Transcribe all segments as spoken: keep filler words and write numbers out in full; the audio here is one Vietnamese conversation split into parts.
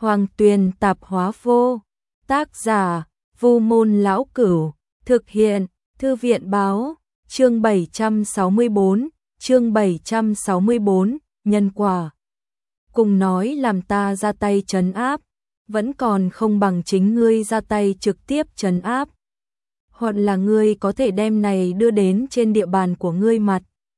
Hoàng Tuyền tạp hóa vô. Tác giả: Vu Môn Lão Cửu. Thực hiện: Thư viện báo. Chương bảy trăm sáu mươi tư, chương bảy trăm sáu mươi tư, nhân quả. Cùng nói làm ta ra tay trấn áp, vẫn còn không bằng chính ngươi ra tay trực tiếp trấn áp. Hoặc là ngươi có thể đem này đưa đến trên địa bàn của ngươi mặt.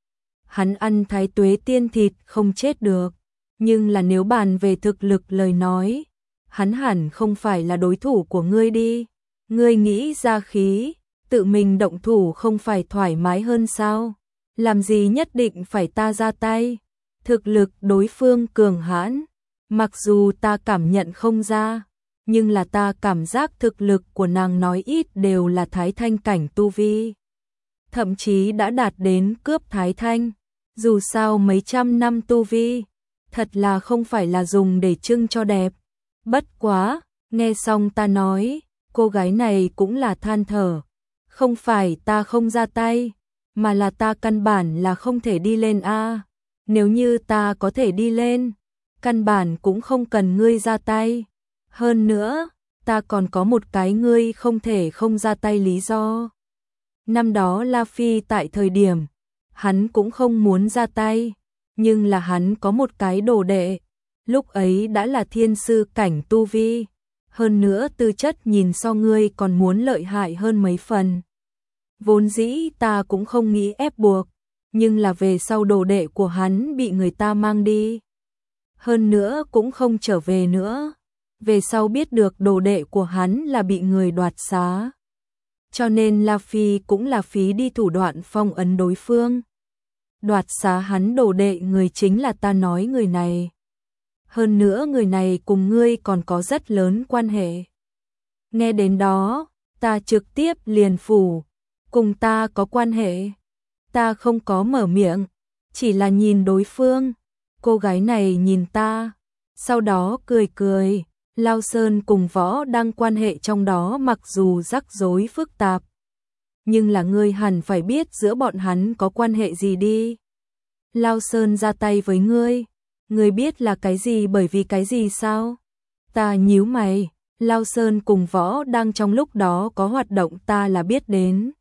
Hắn ăn Thái Tuế tiên thịt không chết được, nhưng là nếu bàn về thực lực lời nói, hắn hẳn không phải là đối thủ của ngươi đi. Ngươi nghĩ ra khí, tự mình động thủ không phải thoải mái hơn sao? Làm gì nhất định phải ta ra tay? Thực lực đối phương cường hãn, mặc dù ta cảm nhận không ra, nhưng là ta cảm giác thực lực của nàng nói ít đều là Thái Thanh cảnh tu vi. Thậm chí đã đạt đến cướp Thái Thanh, dù sao mấy trăm năm tu vi, thật là không phải là dùng để trưng cho đẹp. Bất quá, nghe xong ta nói, cô gái này cũng là than thở. Không phải ta không ra tay, mà là ta căn bản là không thể đi lên a. Nếu như ta có thể đi lên, căn bản cũng không cần ngươi ra tay. Hơn nữa, ta còn có một cái ngươi không thể không ra tay lý do. Năm đó La Phi tại thời điểm, hắn cũng không muốn ra tay, nhưng là hắn có một cái đồ đệ, lúc ấy đã là thiên sư cảnh tu vi, hơn nữa tư chất nhìn so ngươi còn muốn lợi hại hơn mấy phần. Vốn dĩ ta cũng không nghĩ ép buộc, nhưng là về sau đồ đệ của hắn bị người ta mang đi. Hơn nữa cũng không trở về nữa, về sau biết được đồ đệ của hắn là bị người đoạt xá. Cho nên La Phi cũng là phí đi thủ đoạn phong ấn đối phương. Đoạt xá hắn đồ đệ người chính là ta nói người này. Hơn nữa người này cùng ngươi còn có rất lớn quan hệ. Nghe đến đó, ta trực tiếp liền phủ, cùng ta có quan hệ. Ta không có mở miệng, chỉ là nhìn đối phương. Cô gái này nhìn ta, sau đó cười cười. Lao Sơn cùng Võ Đăng quan hệ trong đó mặc dù rắc rối phức tạp, nhưng là ngươi hẳn phải biết giữa bọn hắn có quan hệ gì đi. Lao Sơn ra tay với ngươi, ngươi biết là cái gì bởi vì cái gì sao? Ta nhíu mày, Lao Sơn cùng Võ Đăng trong lúc đó có hoạt động ta là biết đến.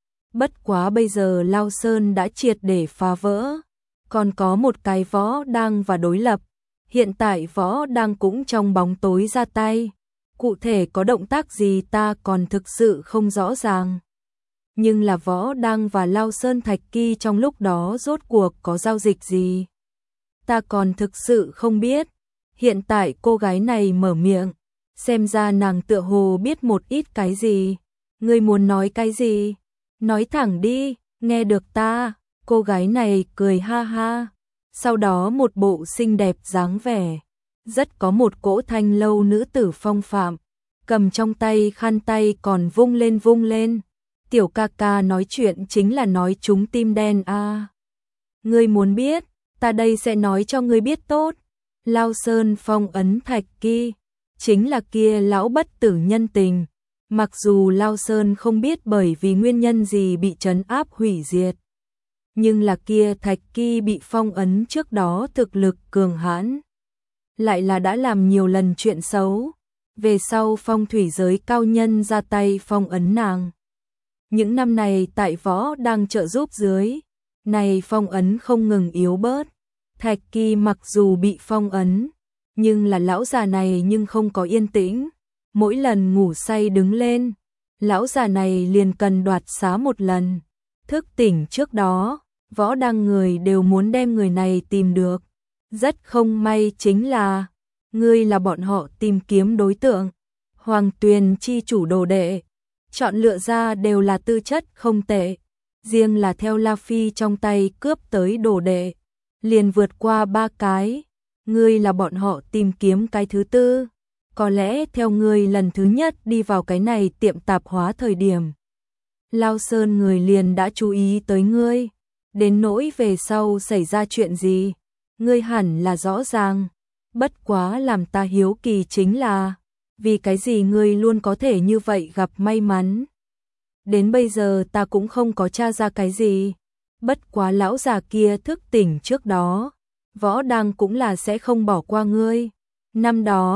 Bất quá bây giờ Lao Sơn đã triệt để phá vỡ, còn có một cái Võ Đăng và đối lập. Hiện tại Võ Đăng cũng trong bóng tối ra tay, cụ thể có động tác gì ta còn thực sự không rõ ràng. Nhưng là Võ Đăng và Lao Sơn Thạch Kỳ trong lúc đó rốt cuộc có giao dịch gì, ta còn thực sự không biết. Hiện tại cô gái này mở miệng, xem ra nàng tựa hồ biết một ít cái gì. Ngươi muốn nói cái gì? Nói thẳng đi, nghe được ta. Cô gái này cười ha ha, sau đó một bộ xinh đẹp dáng vẻ, rất có một cỗ thanh lâu nữ tử phong phạm, cầm trong tay khăn tay còn vung lên vung lên. Tiểu ca ca nói chuyện chính là nói trúng tim đen a. À. Ngươi muốn biết, ta đây sẽ nói cho ngươi biết tốt. Lao Sơn phong ấn Thạch Kỳ, chính là kia lão bất tử nhân tình. Mặc dù Lao Sơn không biết bởi vì nguyên nhân gì bị trấn áp hủy diệt, nhưng là kia Thạch Kỳ bị phong ấn trước đó thực lực cường hãn, lại là đã làm nhiều lần chuyện xấu, về sau phong thủy giới cao nhân ra tay phong ấn nàng. Những năm này tại Võ đang trợ giúp dưới, này phong ấn không ngừng yếu bớt. Thạch Kỳ mặc dù bị phong ấn, nhưng là lão già này nhưng không có yên tĩnh, mỗi lần ngủ say đứng lên, lão già này liền cần đoạt xá một lần. Thức tỉnh trước đó, Võ Đăng người đều muốn đem người này tìm được. Rất không may chính là, ngươi là bọn họ tìm kiếm đối tượng. Hoàng Tuyền chi chủ đồ đệ, chọn lựa ra đều là tư chất không tệ. Riêng là theo La Phi trong tay cướp tới đồ đệ, liền vượt qua ba cái. Ngươi là bọn họ tìm kiếm cái thứ tư. Có lẽ theo ngươi lần thứ nhất đi vào cái này tiệm tạp hóa thời điểm, Lao Sơn người liền đã chú ý tới ngươi. Đến nỗi về sau xảy ra chuyện gì, ngươi hẳn là rõ ràng. Bất quá làm ta hiếu kỳ chính là, vì cái gì ngươi luôn có thể như vậy gặp may mắn. Đến bây giờ ta cũng không có tra ra cái gì. Bất quá lão già kia thức tỉnh trước đó, Võ Đăng cũng là sẽ không bỏ qua ngươi. Năm đó,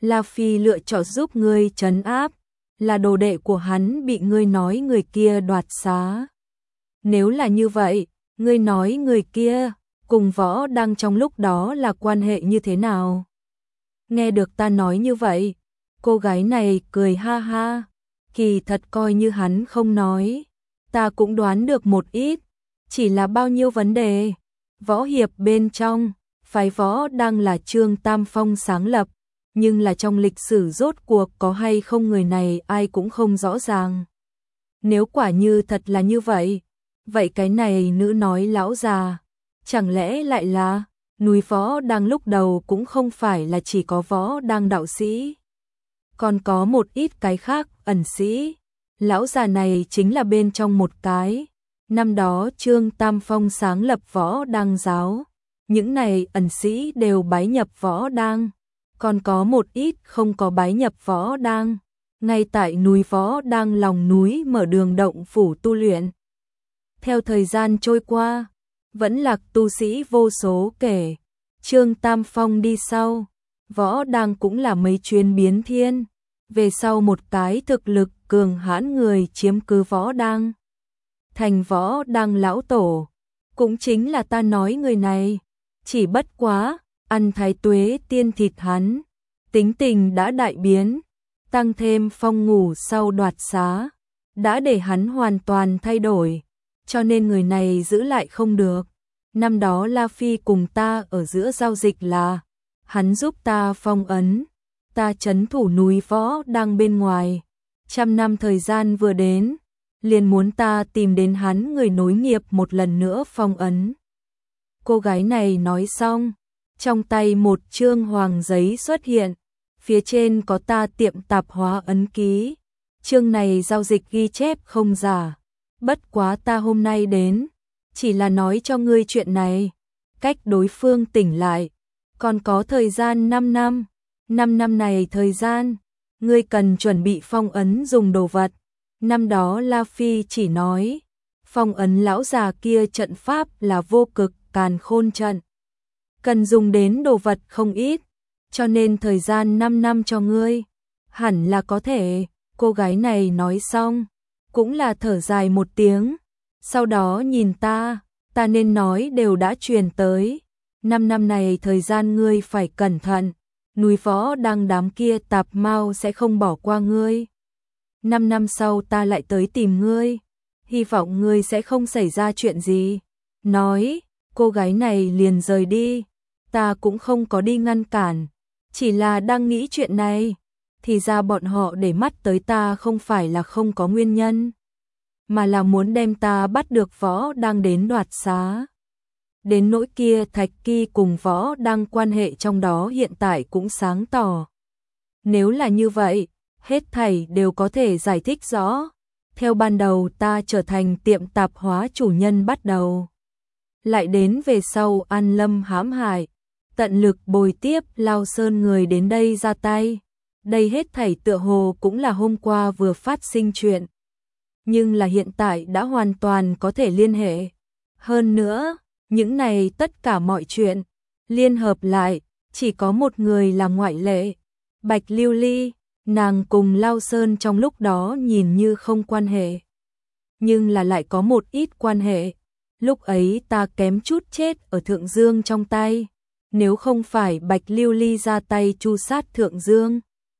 La Phi lựa chọn giúp ngươi trấn áp, là đồ đệ của hắn bị ngươi nói người kia đoạt xá. Nếu là như vậy, ngươi nói người kia cùng Võ Đăng trong lúc đó là quan hệ như thế nào? Nghe được ta nói như vậy, cô gái này cười ha ha, kỳ thật coi như hắn không nói, ta cũng đoán được một ít, chỉ là bao nhiêu vấn đề. Võ hiệp bên trong, phái Võ Đăng là Trương Tam Phong sáng lập, nhưng là trong lịch sử rốt cuộc có hay không người này ai cũng không rõ ràng. Nếu quả như thật là như vậy, vậy cái này nữ nói lão già, chẳng lẽ lại là núi Võ Đăng lúc đầu cũng không phải là chỉ có Võ Đăng đạo sĩ, còn có một ít cái khác ẩn sĩ. Lão già này chính là bên trong một cái. Năm đó Trương Tam Phong sáng lập Võ Đăng giáo, những này ẩn sĩ đều bái nhập Võ Đăng, còn có một ít không có bái nhập Võ Đăng, ngay tại núi Võ Đăng lòng núi mở đường động phủ tu luyện. Theo thời gian trôi qua, vẫn lạc tu sĩ vô số kể, Trương Tam Phong đi sau, Võ Đăng cũng là mấy chuyến biến thiên, về sau một cái thực lực cường hãn người chiếm cứ Võ Đăng, thành Võ Đăng lão tổ, cũng chính là ta nói người này, chỉ bất quá, ăn Thái Tuế tiên thịt hắn, tính tình đã đại biến, tăng thêm Phong ngủ sau đoạt xá, đã để hắn hoàn toàn thay đổi, cho nên người này giữ lại không được. Năm đó La Phi cùng ta ở giữa giao dịch là, hắn giúp ta phong ấn, ta trấn thủ núi Võ Đăng bên ngoài, trăm năm thời gian vừa đến, liền muốn ta tìm đến hắn người nối nghiệp một lần nữa phong ấn. Cô gái này nói xong, trong tay một chương hoàng giấy xuất hiện, phía trên có ta tiệm tạp hóa ấn ký, chương này giao dịch ghi chép không giả, bất quá ta hôm nay đến, chỉ là nói cho ngươi chuyện này, cách đối phương tỉnh lại, còn có thời gian năm năm, năm năm này thời gian, ngươi cần chuẩn bị phong ấn dùng đồ vật. Năm đó La Phi chỉ nói, phong ấn lão già kia trận pháp là vô cực càn khôn trận, cần dùng đến đồ vật không ít, cho nên thời gian năm năm cho ngươi, hẳn là có thể. Cô gái này nói xong, cũng là thở dài một tiếng, sau đó nhìn ta, ta nên nói đều đã truyền tới, năm năm này thời gian ngươi phải cẩn thận, núi Võ Đăng đám kia tạp mau sẽ không bỏ qua ngươi. Năm năm sau ta lại tới tìm ngươi, hy vọng ngươi sẽ không xảy ra chuyện gì. Nói, cô gái này liền rời đi, ta cũng không có đi ngăn cản, chỉ là đang nghĩ chuyện này, thì ra bọn họ để mắt tới ta không phải là không có nguyên nhân, mà là muốn đem ta bắt được Võ Đăng đến đoạt xá. Đến nỗi kia Thạch Kỳ cùng Võ Đăng quan hệ trong đó hiện tại cũng sáng tỏ. Nếu là như vậy, hết thảy đều có thể giải thích rõ. Theo ban đầu ta trở thành tiệm tạp hóa chủ nhân bắt đầu, lại đến về sau An Lâm hãm hại, tận lực bồi tiếp Lao Sơn người đến đây ra tay. Đây hết thảy tựa hồ cũng là hôm qua vừa phát sinh chuyện, nhưng là hiện tại đã hoàn toàn có thể liên hệ. Hơn nữa, những này tất cả mọi chuyện liên hợp lại, chỉ có một người là ngoại lệ, Bạch Lưu Ly. Nàng cùng Lao Sơn trong lúc đó nhìn như không quan hệ, nhưng là lại có một ít quan hệ. Lúc ấy ta kém chút chết ở Thượng Dương trong tay, nếu không phải Bạch Lưu Ly ra tay tru sát Thượng Dương,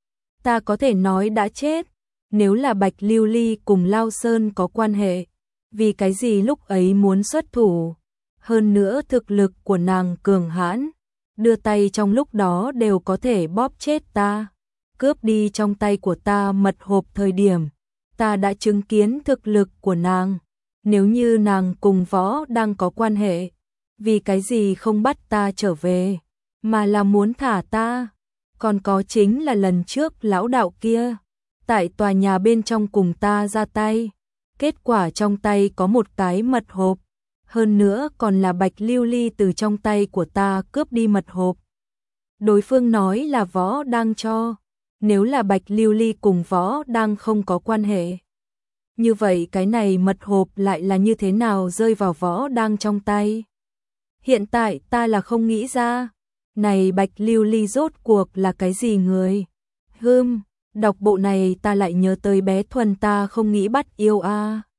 ta có thể nói đã chết. Nếu là Bạch Lưu Ly cùng Lao Sơn có quan hệ, vì cái gì lúc ấy muốn xuất thủ? Hơn nữa thực lực của nàng cường hãn, đưa tay trong lúc đó đều có thể bóp chết ta. Cướp đi trong tay của ta mật hộp thời điểm, ta đã chứng kiến thực lực của nàng. Nếu như nàng cùng Võ Đăng có quan hệ, vì cái gì không bắt ta trở về, mà là muốn thả ta? Còn có chính là lần trước lão đạo kia, tại tòa nhà bên trong cùng ta ra tay, kết quả trong tay có một cái mật hộp, hơn nữa còn là Bạch Lưu Ly từ trong tay của ta cướp đi mật hộp. Đối phương nói là Võ Đăng cho. Nếu là Bạch Lưu Ly cùng Võ Đăng không có quan hệ, như vậy cái này mật hộp lại là như thế nào rơi vào Võ Đăng trong tay? Hiện tại ta là không nghĩ ra, này Bạch Lưu Ly rốt cuộc là cái gì người? Hưm, đọc bộ này ta lại nhớ tới bé Thuần ta không nghĩ bắt yêu a.